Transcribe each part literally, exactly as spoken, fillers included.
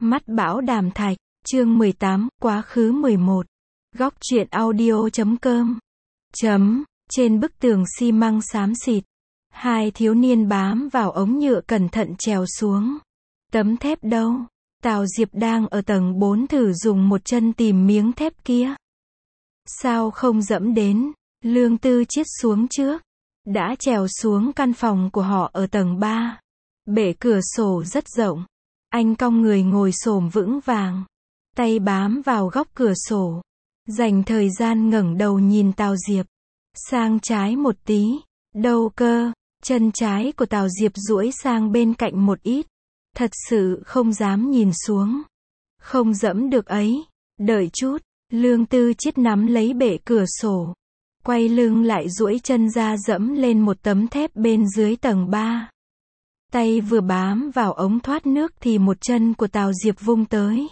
Mắt bão đàm thạch, chương mười tám, quá khứ mười một. Góc truyện audio chấm com. Chấm, trên bức tường xi măng xám xịt. Hai thiếu niên bám vào ống nhựa cẩn thận trèo xuống. Tấm thép đâu? Tào Diệp đang ở tầng bốn thử dùng một chân tìm miếng thép kia. Sao không dẫm đến? Lương Tư Chiết xuống trước. Đã trèo xuống căn phòng của họ ở tầng ba. Bệ cửa sổ rất rộng. Anh cong người ngồi xổm vững vàng. Tay bám vào góc cửa sổ. Dành thời gian ngẩng đầu nhìn Tào Diệp. Sang trái một tí. Đâu cơ? Chân trái của Tào Diệp duỗi sang bên cạnh một ít. Thật sự không dám nhìn xuống. Không dẫm được ấy. Đợi chút. Lương Tư Chiết nắm lấy bệ cửa sổ. Quay lưng lại duỗi chân ra dẫm lên một tấm thép bên dưới tầng ba. Tay vừa bám vào ống thoát nước thì một chân của Tào Diệp vung tới.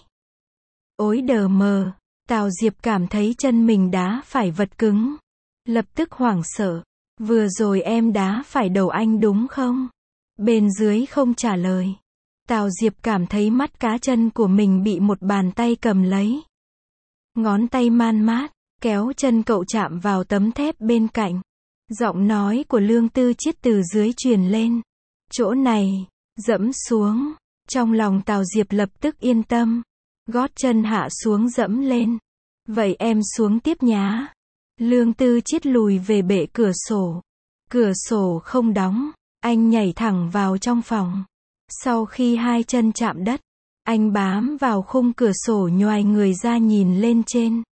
Ối đờ mờ, Tào Diệp cảm thấy chân mình đá phải vật cứng. Lập tức hoảng sợ. Vừa rồi em đá phải đầu anh đúng không? Bên dưới không trả lời. Tào Diệp cảm thấy mắt cá chân của mình bị một bàn tay cầm lấy. Ngón tay man mát, kéo chân cậu chạm vào tấm thép bên cạnh. Giọng nói của Lương Tư Chiết từ dưới truyền lên. Chỗ này, dẫm xuống. Trong lòng Tào Diệp lập tức yên tâm. Gót chân hạ xuống dẫm lên. Vậy em xuống tiếp nhá. Lương Tư Chiết lùi về bệ cửa sổ. Cửa sổ không đóng. Anh nhảy thẳng vào trong phòng. Sau khi hai chân chạm đất, anh bám vào khung cửa sổ nhoài người ra nhìn lên trên.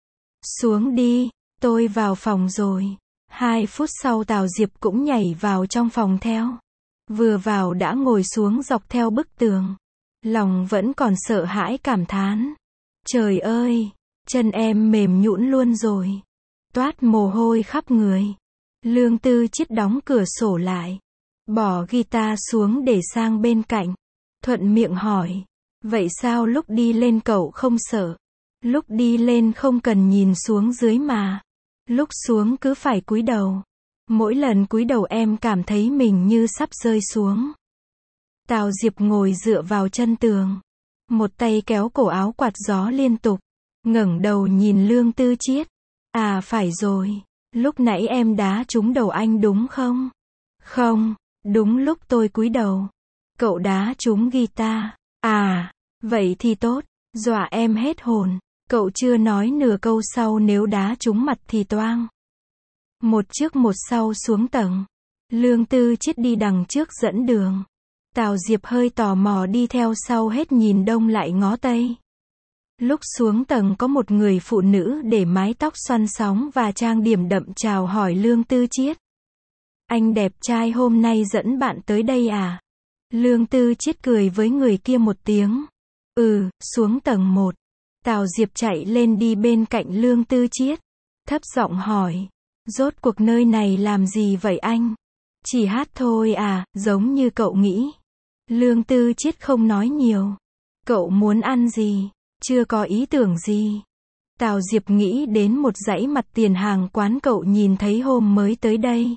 Xuống đi, tôi vào phòng rồi. Hai phút sau Tào Diệp cũng nhảy vào trong phòng theo. Vừa vào đã ngồi xuống dọc theo bức tường. Lòng vẫn còn sợ hãi cảm thán. Trời ơi, chân em mềm nhũn luôn rồi. Toát mồ hôi khắp người. Lương Tư Chiết đóng cửa sổ lại. Bỏ guitar xuống để sang bên cạnh. Thuận miệng hỏi. Vậy sao lúc đi lên cậu không sợ? Lúc đi lên không cần nhìn xuống dưới mà. Lúc xuống cứ phải cúi đầu. Mỗi lần cúi đầu em cảm thấy mình như sắp rơi xuống. Tào Diệp ngồi dựa vào chân tường. Một tay kéo cổ áo quạt gió liên tục. Ngẩng đầu nhìn Lương Tư Chiết. À phải rồi. Lúc nãy em đá trúng đầu anh đúng không? Không, đúng lúc tôi cúi đầu. Cậu đá trúng guitar. À, vậy thì tốt. Dọa em hết hồn. Cậu chưa nói nửa câu sau nếu đá trúng mặt thì toang. Một trước một sau xuống tầng. Lương Tư Chiết đi đằng trước dẫn đường. Tào Diệp hơi tò mò đi theo sau hết nhìn đông lại ngó tây. Lúc xuống tầng có một người phụ nữ để mái tóc xoăn sóng và trang điểm đậm chào hỏi Lương Tư Chiết. Anh đẹp trai hôm nay dẫn bạn tới đây à? Lương Tư Chiết cười với người kia một tiếng. Ừ, xuống tầng một. Tào Diệp chạy lên đi bên cạnh Lương Tư Chiết. Thấp giọng hỏi. Rốt cuộc nơi này làm gì vậy anh? Chỉ hát thôi à, giống như cậu nghĩ. Lương Tư Chiết không nói nhiều. Cậu muốn ăn gì? Chưa có ý tưởng gì. Tào Diệp nghĩ đến một dãy mặt tiền hàng quán cậu nhìn thấy hôm mới tới đây.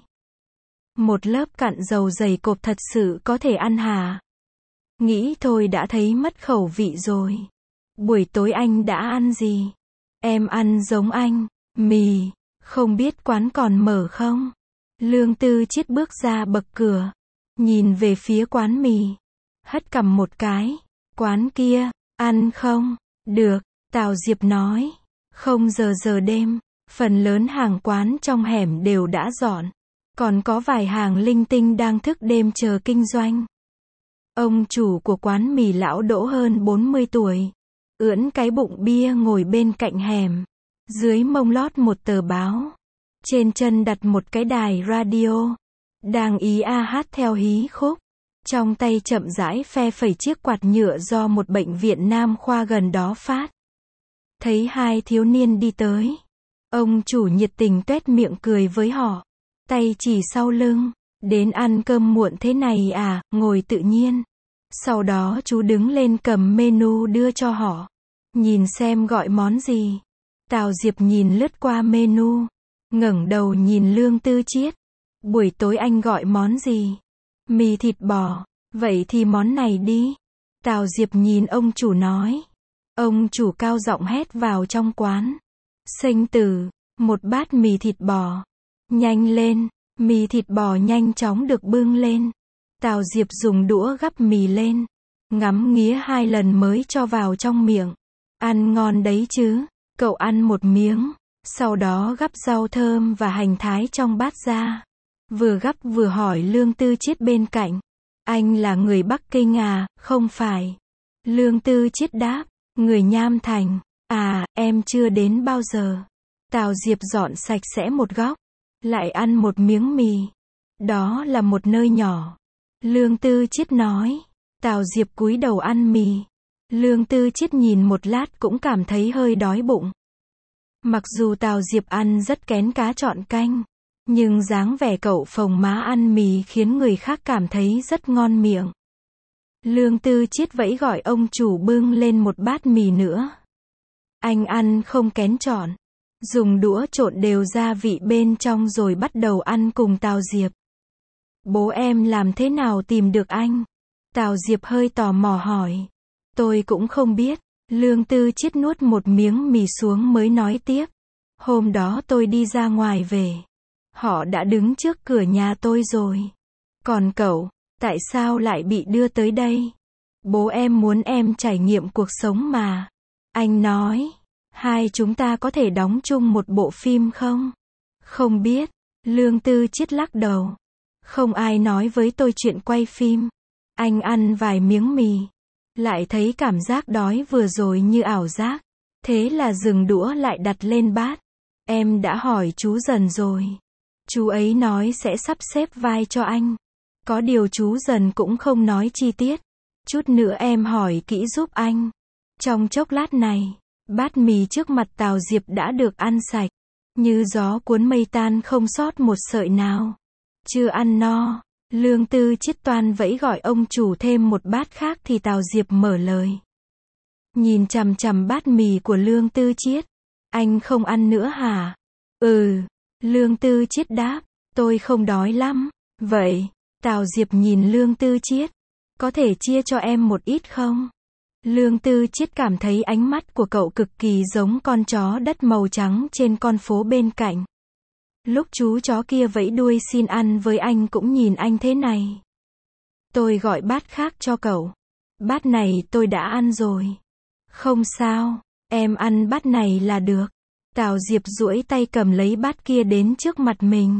Một lớp cặn dầu dày cộp thật sự có thể ăn hả? Nghĩ thôi đã thấy mất khẩu vị rồi. Buổi tối anh đã ăn gì? Em ăn giống anh, mì. Không biết quán còn mở không? Lương Tư Chiết bước ra bậc cửa. Nhìn về phía quán mì. Hất cằm một cái. Quán kia, ăn không? Được, Tào Diệp nói. Không giờ giờ đêm. Phần lớn hàng quán trong hẻm đều đã dọn. Còn có vài hàng linh tinh đang thức đêm chờ kinh doanh. Ông chủ của quán mì lão Đỗ hơn bốn mươi tuổi. Ưỡn cái bụng bia ngồi bên cạnh hẻm. Dưới mông lót một tờ báo. Trên chân đặt một cái đài radio. Đang ý a hát theo hí khúc. Trong tay chậm rãi phe phẩy chiếc quạt nhựa do một bệnh viện nam khoa gần đó phát. Thấy hai thiếu niên đi tới. Ông chủ nhiệt tình tuét miệng cười với họ. Tay chỉ sau lưng. Đến ăn cơm muộn thế này à, ngồi tự nhiên. Sau đó chú đứng lên cầm menu đưa cho họ. Nhìn xem gọi món gì. Tào Diệp nhìn lướt qua menu. Ngẩng đầu nhìn Lương Tư Chiết. Buổi tối anh gọi món gì? Mì thịt bò. Vậy thì món này đi. Tào Diệp nhìn ông chủ nói. Ông chủ cao giọng hét vào trong quán. Xênh tử, một bát mì thịt bò. Nhanh lên, mì thịt bò nhanh chóng được bưng lên. Tào Diệp dùng đũa gắp mì lên. Ngắm nghía hai lần mới cho vào trong miệng. Ăn ngon đấy chứ, cậu ăn một miếng. Sau đó gắp rau thơm và hành thái trong bát ra. Vừa gắp vừa hỏi Lương Tư Chiết bên cạnh. Anh là người Bắc Kinh à, không phải? Lương Tư Chiết đáp. Người Nham Thành. À, em chưa đến bao giờ. Tào Diệp dọn sạch sẽ một góc. Lại ăn một miếng mì. Đó là một nơi nhỏ. Lương Tư Chiết nói. Tào Diệp cúi đầu ăn mì. Lương Tư Chiết nhìn một lát cũng cảm thấy hơi đói bụng. Mặc dù Tào Diệp ăn rất kén cá chọn canh, nhưng dáng vẻ cậu phồng má ăn mì khiến người khác cảm thấy rất ngon miệng. Lương Tư Chiết vẫy gọi ông chủ bưng lên một bát mì nữa. Anh ăn không kén chọn, dùng đũa trộn đều gia vị bên trong rồi bắt đầu ăn cùng Tào Diệp. Bố em làm thế nào tìm được anh? Tào Diệp hơi tò mò hỏi. Tôi cũng không biết. Lương Tư Chiết nuốt một miếng mì xuống mới nói tiếp. Hôm đó tôi đi ra ngoài về. Họ đã đứng trước cửa nhà tôi rồi. Còn cậu, tại sao lại bị đưa tới đây? Bố em muốn em trải nghiệm cuộc sống mà. Anh nói, hai chúng ta có thể đóng chung một bộ phim không? Không biết. Lương Tư Chiết lắc đầu. Không ai nói với tôi chuyện quay phim. Anh ăn vài miếng mì. Lại thấy cảm giác đói vừa rồi như ảo giác. Thế là dừng đũa lại đặt lên bát. Em đã hỏi chú Dần rồi. Chú ấy nói sẽ sắp xếp vai cho anh. Có điều chú Dần cũng không nói chi tiết. Chút nữa em hỏi kỹ giúp anh. Trong chốc lát này, bát mì trước mặt Tào Diệp đã được ăn sạch. Như gió cuốn mây tan không sót một sợi nào. Chưa ăn no. Lương Tư Chiết toan vẫy gọi ông chủ thêm một bát khác thì Tào Diệp mở lời. Nhìn chằm chằm bát mì của Lương Tư Chiết. Anh không ăn nữa hả? Ừ. Lương Tư Chiết đáp. Tôi không đói lắm. Vậy, Tào Diệp nhìn Lương Tư Chiết. Có thể chia cho em một ít không? Lương Tư Chiết cảm thấy ánh mắt của cậu cực kỳ giống con chó đất màu trắng trên con phố bên cạnh. Lúc chú chó kia vẫy đuôi xin ăn với anh cũng nhìn anh thế này. Tôi gọi bát khác cho cậu. Bát này tôi đã ăn rồi. Không sao, em ăn bát này là được. Tào Diệp duỗi tay cầm lấy bát kia đến trước mặt mình.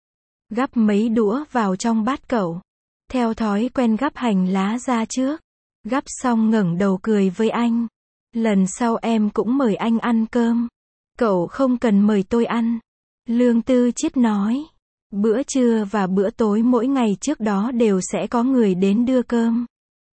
Gắp mấy đũa vào trong bát cậu. Theo thói quen gắp hành lá ra trước. Gắp xong ngẩng đầu cười với anh. Lần sau em cũng mời anh ăn cơm. Cậu không cần mời tôi ăn. Lương Tư Chiết nói. Bữa trưa và bữa tối mỗi ngày trước đó đều sẽ có người đến đưa cơm.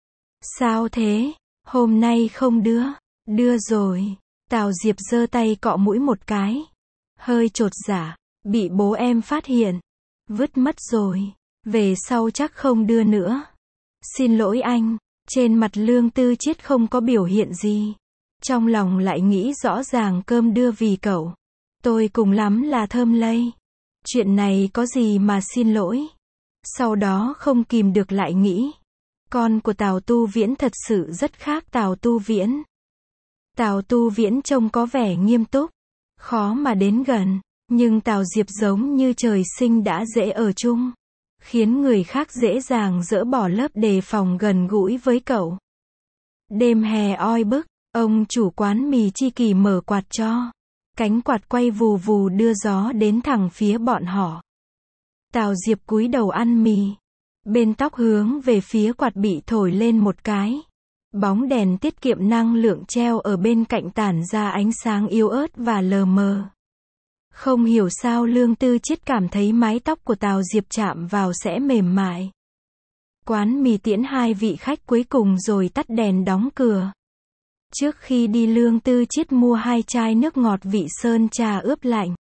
Sao thế? Hôm nay không đưa? Đưa rồi. Tào Diệp giơ tay cọ mũi một cái. Hơi chột dạ. Bị bố em phát hiện. Vứt mất rồi. Về sau chắc không đưa nữa. Xin lỗi anh. Trên mặt Lương Tư Chiết không có biểu hiện gì. Trong lòng lại nghĩ rõ ràng cơm đưa vì cậu. Tôi cùng lắm là thơm lây. Chuyện này có gì mà xin lỗi. Sau đó không kìm được lại nghĩ. Con của Tào Tu Viễn thật sự rất khác Tào Tu Viễn. Tào Tu Viễn trông có vẻ nghiêm túc. Khó mà đến gần. Nhưng Tào Diệp giống như trời sinh đã dễ ở chung. Khiến người khác dễ dàng dỡ bỏ lớp đề phòng gần gũi với cậu. Đêm hè oi bức. Ông chủ quán mì Chi Kỳ mở quạt cho. Cánh quạt quay vù vù đưa gió đến thẳng phía bọn họ. Tào Diệp cúi đầu ăn mì. Bên tóc hướng về phía quạt bị thổi lên một cái. Bóng đèn tiết kiệm năng lượng treo ở bên cạnh tản ra ánh sáng yếu ớt và lờ mờ. Không hiểu sao Lương Tư Chiết cảm thấy mái tóc của Tào Diệp chạm vào sẽ mềm mại. Quán mì tiễn hai vị khách cuối cùng rồi tắt đèn đóng cửa. Trước khi đi Lương Tư Chiết mua hai chai nước ngọt vị sơn trà ướp lạnh.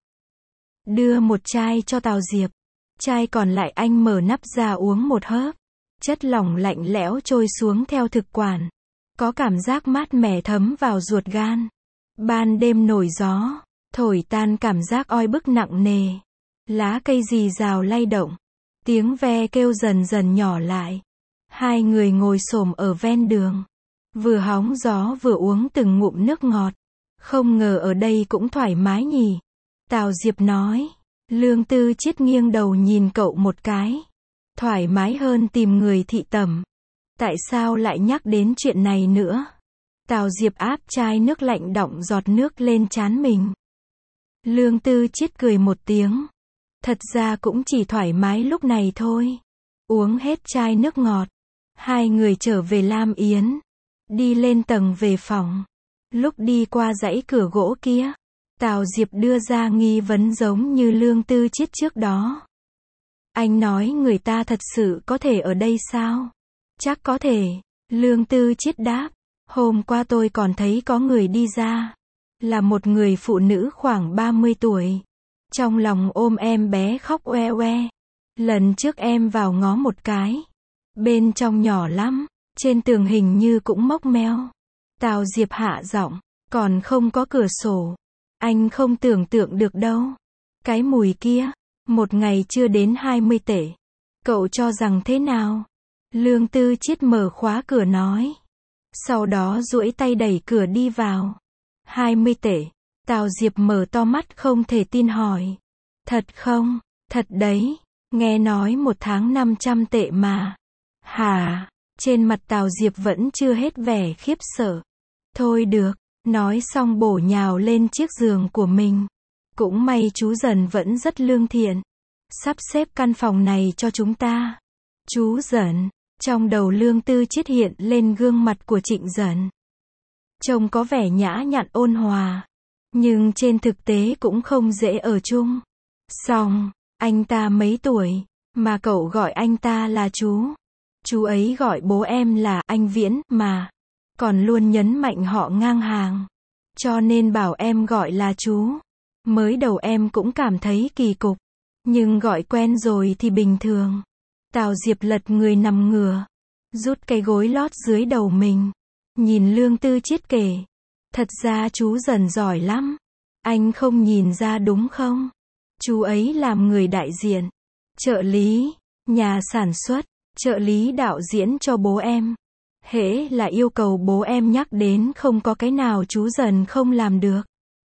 Đưa một chai cho Tào Diệp. Chai còn lại anh mở nắp ra uống một hớp. Chất lỏng lạnh lẽo trôi xuống theo thực quản. Có cảm giác mát mẻ thấm vào ruột gan. Ban đêm nổi gió, thổi tan cảm giác oi bức nặng nề. Lá cây rì rào lay động. Tiếng ve kêu dần dần nhỏ lại. Hai người ngồi xổm ở ven đường. Vừa hóng gió vừa uống từng ngụm nước ngọt. Không ngờ ở đây cũng thoải mái nhỉ. Tào Diệp nói. Lương Tư Chiết nghiêng đầu nhìn cậu một cái. Thoải mái hơn tìm người thị tẩm. Tại sao lại nhắc đến chuyện này nữa? Tào Diệp áp chai nước lạnh đọng giọt nước lên trán mình. Lương Tư Chiết cười một tiếng. Thật ra cũng chỉ thoải mái lúc này thôi. Uống hết chai nước ngọt. Hai người trở về Lam Yến. Đi lên tầng về phòng. Lúc đi qua dãy cửa gỗ kia, Tào Diệp đưa ra nghi vấn giống như Lương Tư Chiết trước đó. Anh nói người ta thật sự có thể ở đây sao? Chắc có thể. Lương Tư Chiết đáp. Hôm qua tôi còn thấy có người đi ra. Là một người phụ nữ khoảng ba mươi tuổi. Trong lòng ôm em bé khóc oe oe. Lần trước em vào ngó một cái. Bên trong nhỏ lắm. Trên tường hình như cũng mốc meo. Tào Diệp hạ giọng. Còn không có cửa sổ. Anh không tưởng tượng được đâu. Cái mùi kia. Một ngày chưa đến hai mươi tệ. Cậu cho rằng thế nào? Lương Tư Chiết mở khóa cửa nói. Sau đó duỗi tay đẩy cửa đi vào. hai mươi tệ. Tào Diệp mở to mắt không thể tin hỏi. Thật không? Thật đấy. Nghe nói một tháng năm trăm tệ mà. Hả? Trên mặt Tào Diệp vẫn chưa hết vẻ khiếp sợ. Thôi được. Nói xong bổ nhào lên chiếc giường của mình. Cũng may chú Dần vẫn rất lương thiện. Sắp xếp căn phòng này cho chúng ta. Chú Dần. Trong đầu Lương Tư Chiết hiện lên gương mặt của Trịnh Dần. Trông có vẻ nhã nhặn ôn hòa. Nhưng trên thực tế cũng không dễ ở chung. Xong, anh ta mấy tuổi, mà cậu gọi anh ta là chú. Chú ấy gọi bố em là anh Viễn, mà. Còn luôn nhấn mạnh họ ngang hàng. Cho nên bảo em gọi là chú. Mới đầu em cũng cảm thấy kỳ cục. Nhưng gọi quen rồi thì bình thường. Tào Diệp lật người nằm ngửa. Rút cái gối lót dưới đầu mình. Nhìn Lương Tư Chiết kể. Thật ra chú Dần giỏi lắm. Anh không nhìn ra đúng không? Chú ấy làm người đại diện, trợ lý, nhà sản xuất, trợ lý đạo diễn cho bố em. Hễ là yêu cầu bố em nhắc đến không có cái nào chú Dần không làm được.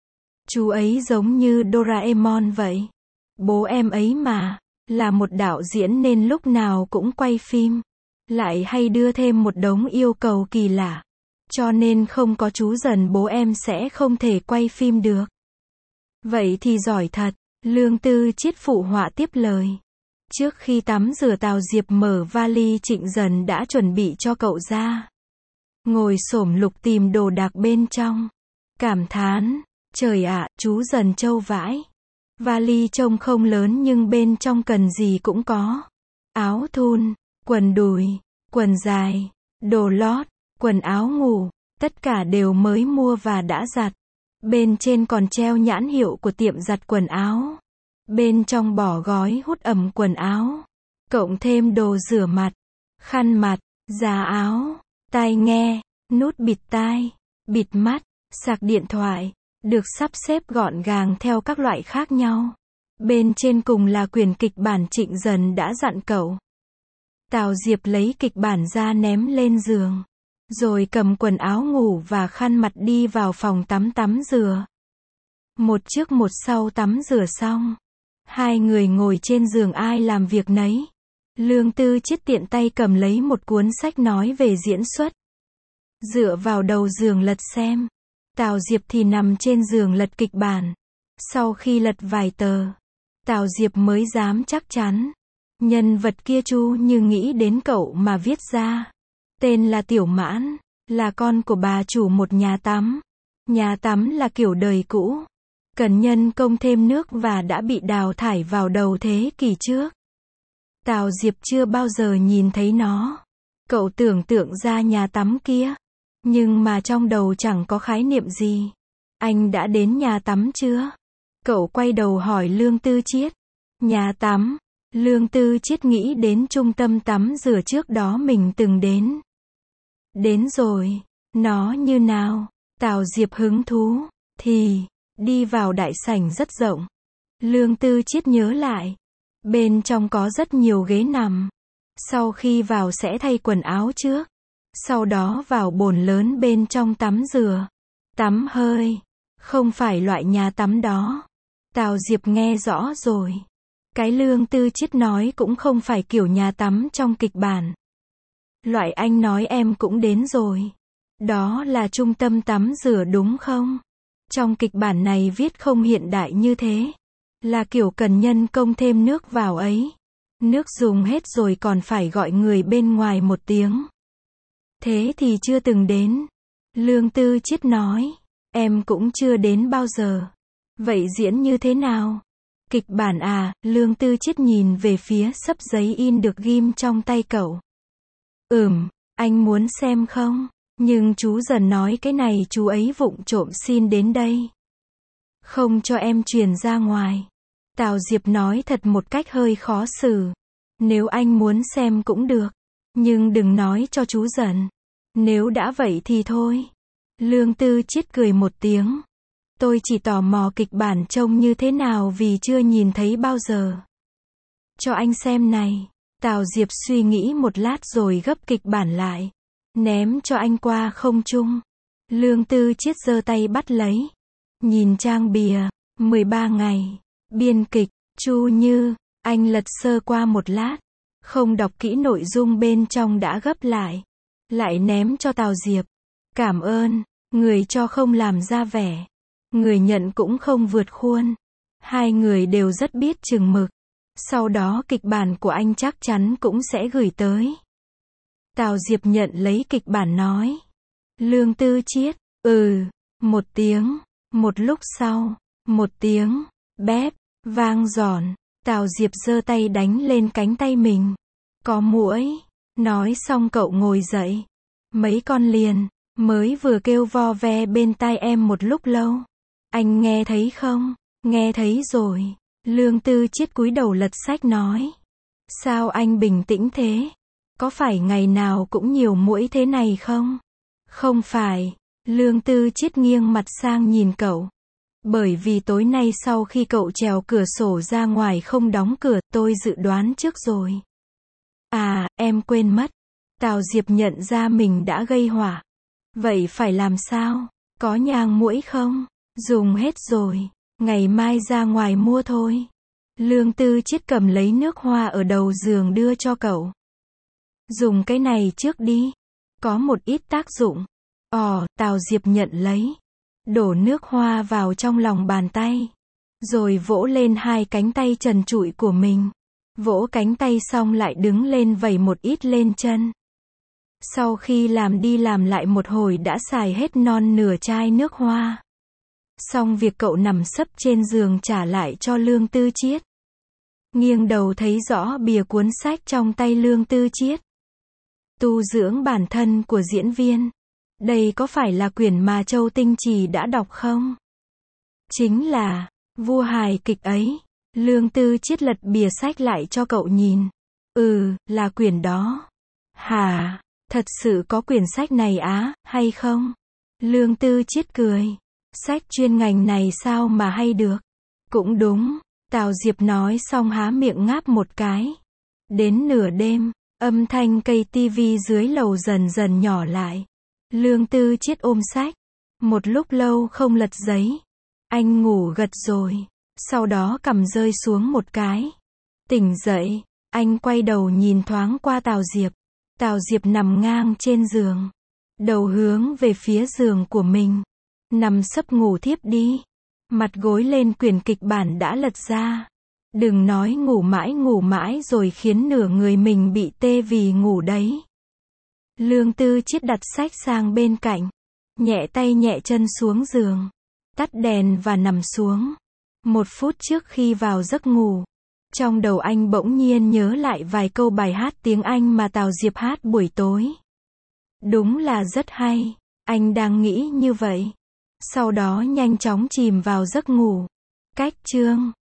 Chú ấy giống như Doraemon vậy. Bố em ấy mà, là một đạo diễn nên lúc nào cũng quay phim. Lại hay đưa thêm một đống yêu cầu kỳ lạ. Cho nên không có chú Dần bố em sẽ không thể quay phim được. Vậy thì giỏi thật. Lương Tư Chiết phụ họa tiếp lời. Trước khi tắm rửa Tào Diệp mở vali Trịnh Dần đã chuẩn bị cho cậu ra. Ngồi xổm lục tìm đồ đạc bên trong. Cảm thán. Trời ạ, chú Dần trâu vãi. Vali trông không lớn nhưng bên trong cần gì cũng có. Áo thun, quần đùi, quần dài, đồ lót, quần áo ngủ. Tất cả đều mới mua và đã giặt. Bên trên còn treo nhãn hiệu của tiệm giặt quần áo. Bên trong bỏ gói hút ẩm quần áo. Cộng thêm đồ rửa mặt, khăn mặt, giá áo, tai nghe, nút bịt tai, bịt mắt, sạc điện thoại. Được sắp xếp gọn gàng theo các loại khác nhau. Bên trên cùng là quyển kịch bản Trịnh Dần đã dặn cậu. Tào Diệp lấy kịch bản ra ném lên giường. Rồi cầm quần áo ngủ và khăn mặt đi vào phòng tắm tắm rửa. Một trước một sau tắm rửa xong. Hai người ngồi trên giường ai làm việc nấy. Lương Tư Chiết tiện tay cầm lấy một cuốn sách nói về diễn xuất. Dựa vào đầu giường lật xem. Tào Diệp thì nằm trên giường lật kịch bản. Sau khi lật vài tờ, Tào Diệp mới dám chắc chắn. Nhân vật kia Chu Như nghĩ đến cậu mà viết ra. Tên là Tiểu Mãn, là con của bà chủ một nhà tắm. Nhà tắm là kiểu đời cũ, cần nhân công thêm nước và đã bị đào thải vào đầu thế kỷ trước. Tào Diệp chưa bao giờ nhìn thấy nó. Cậu tưởng tượng ra nhà tắm kia, nhưng mà trong đầu chẳng có khái niệm gì. Anh đã đến nhà tắm chưa? Cậu quay đầu hỏi Lương Tư Chiết. Nhà tắm. Lương Tư Chiết nghĩ đến trung tâm tắm rửa trước đó mình từng đến. Đến rồi. Nó như nào? Tào Diệp hứng thú. Thì, đi vào đại sảnh rất rộng. Lương Tư Chiết nhớ lại. Bên trong có rất nhiều ghế nằm. Sau khi vào sẽ thay quần áo trước. Sau đó vào bồn lớn bên trong tắm rửa. Tắm hơi. Không phải loại nhà tắm đó. Tào Diệp nghe rõ rồi. Cái Lương Tư Chiết nói cũng không phải kiểu nhà tắm trong kịch bản. Loại anh nói em cũng đến rồi. Đó là trung tâm tắm rửa đúng không? Trong kịch bản này viết không hiện đại như thế. Là kiểu cần nhân công thêm nước vào ấy. Nước dùng hết rồi còn phải gọi người bên ngoài một tiếng. Thế thì chưa từng đến. Lương Tư Chiết nói. Em cũng chưa đến bao giờ. Vậy diễn như thế nào? Kịch bản à? Lương Tư Chiết nhìn về phía xấp giấy in được ghim trong tay cậu. Ừm, anh muốn xem không? Nhưng chú dần nói cái này chú ấy vụng trộm xin đến đây. Không cho em truyền ra ngoài. Tào Diệp nói thật một cách hơi khó xử. Nếu anh muốn xem cũng được. Nhưng đừng nói cho chú dần. Nếu đã vậy thì thôi. Lương Tư Chiết cười một tiếng. Tôi chỉ tò mò kịch bản trông như thế nào vì chưa nhìn thấy bao giờ. Cho anh xem này. Tào Diệp suy nghĩ một lát rồi gấp kịch bản lại. Ném cho anh qua không trung. Lương Tư Chiết giơ tay bắt lấy. Nhìn trang bìa. mười ba ngày. Biên kịch. Chu Như. Anh lật sơ qua một lát. Không đọc kỹ nội dung bên trong đã gấp lại. Lại ném cho Tào Diệp. Cảm ơn. Người cho không làm ra vẻ. Người nhận cũng không vượt khuôn. Hai người đều rất biết chừng mực. Sau đó kịch bản của anh chắc chắn cũng sẽ gửi tới. Tào Diệp nhận lấy kịch bản nói. Lương Tư Chiết. Ừ. Một tiếng. Một lúc sau. Một tiếng. Bép. Vang giòn. Tào Diệp giơ tay đánh lên cánh tay mình. Có muỗi. Nói xong cậu ngồi dậy. Mấy con liền. Mới vừa kêu vo ve bên tai em một lúc lâu. Anh nghe thấy không? Nghe thấy rồi. Lương Tư Chiết cúi đầu lật sách nói. Sao anh bình tĩnh thế? Có phải ngày nào cũng nhiều muỗi thế này không? Không phải. Lương Tư Chiết nghiêng mặt sang nhìn cậu. Bởi vì tối nay sau khi cậu trèo cửa sổ ra ngoài không đóng cửa, tôi dự đoán trước rồi. À, em quên mất. Tào Diệp nhận ra mình đã gây họa. Vậy phải làm sao? Có nhang muỗi không? Dùng hết rồi. Ngày mai ra ngoài mua thôi. Lương Tư Chiết cầm lấy nước hoa ở đầu giường đưa cho cậu. Dùng cái này trước đi. Có một ít tác dụng. Ồ, Tào Diệp nhận lấy. Đổ nước hoa vào trong lòng bàn tay. Rồi vỗ lên hai cánh tay trần trụi của mình. Vỗ cánh tay xong lại đứng lên vẩy một ít lên chân. Sau khi làm đi làm lại một hồi đã xài hết non nửa chai nước hoa. Xong việc cậu nằm sấp trên giường trả lại cho Lương Tư Chiết. Nghiêng đầu thấy rõ bìa cuốn sách trong tay Lương Tư Chiết. Tu dưỡng bản thân của diễn viên. Đây có phải là quyển mà Châu Tinh Trì đã đọc không? Chính là vua hài kịch ấy. Lương Tư Chiết lật bìa sách lại cho cậu nhìn. Ừ, là quyển đó. Hả? Thật sự có quyển sách này á, hay không? Lương Tư Chiết cười. Sách chuyên ngành này sao mà hay được? Cũng đúng. Tào Diệp nói xong há miệng ngáp một cái. Đến nửa đêm, âm thanh cây tivi dưới lầu dần dần nhỏ lại. Lương Tư Chiết ôm sách. Một lúc lâu không lật giấy. Anh ngủ gật rồi. Sau đó cằm rơi xuống một cái. Tỉnh dậy, anh quay đầu nhìn thoáng qua Tào Diệp. Tào Diệp nằm ngang trên giường. Đầu hướng về phía giường của mình. Nằm sấp ngủ thiếp đi. Mặt gối lên quyển kịch bản đã lật ra. Đừng nói ngủ mãi ngủ mãi rồi khiến nửa người mình bị tê vì ngủ đấy. Lương Tư Chiết đặt sách sang bên cạnh. Nhẹ tay nhẹ chân xuống giường. Tắt đèn và nằm xuống. Một phút trước khi vào giấc ngủ. Trong đầu anh bỗng nhiên nhớ lại vài câu bài hát tiếng Anh mà Tào Diệp hát buổi tối. Đúng là rất hay. Anh đang nghĩ như vậy. Sau đó nhanh chóng chìm vào giấc ngủ. Cách chương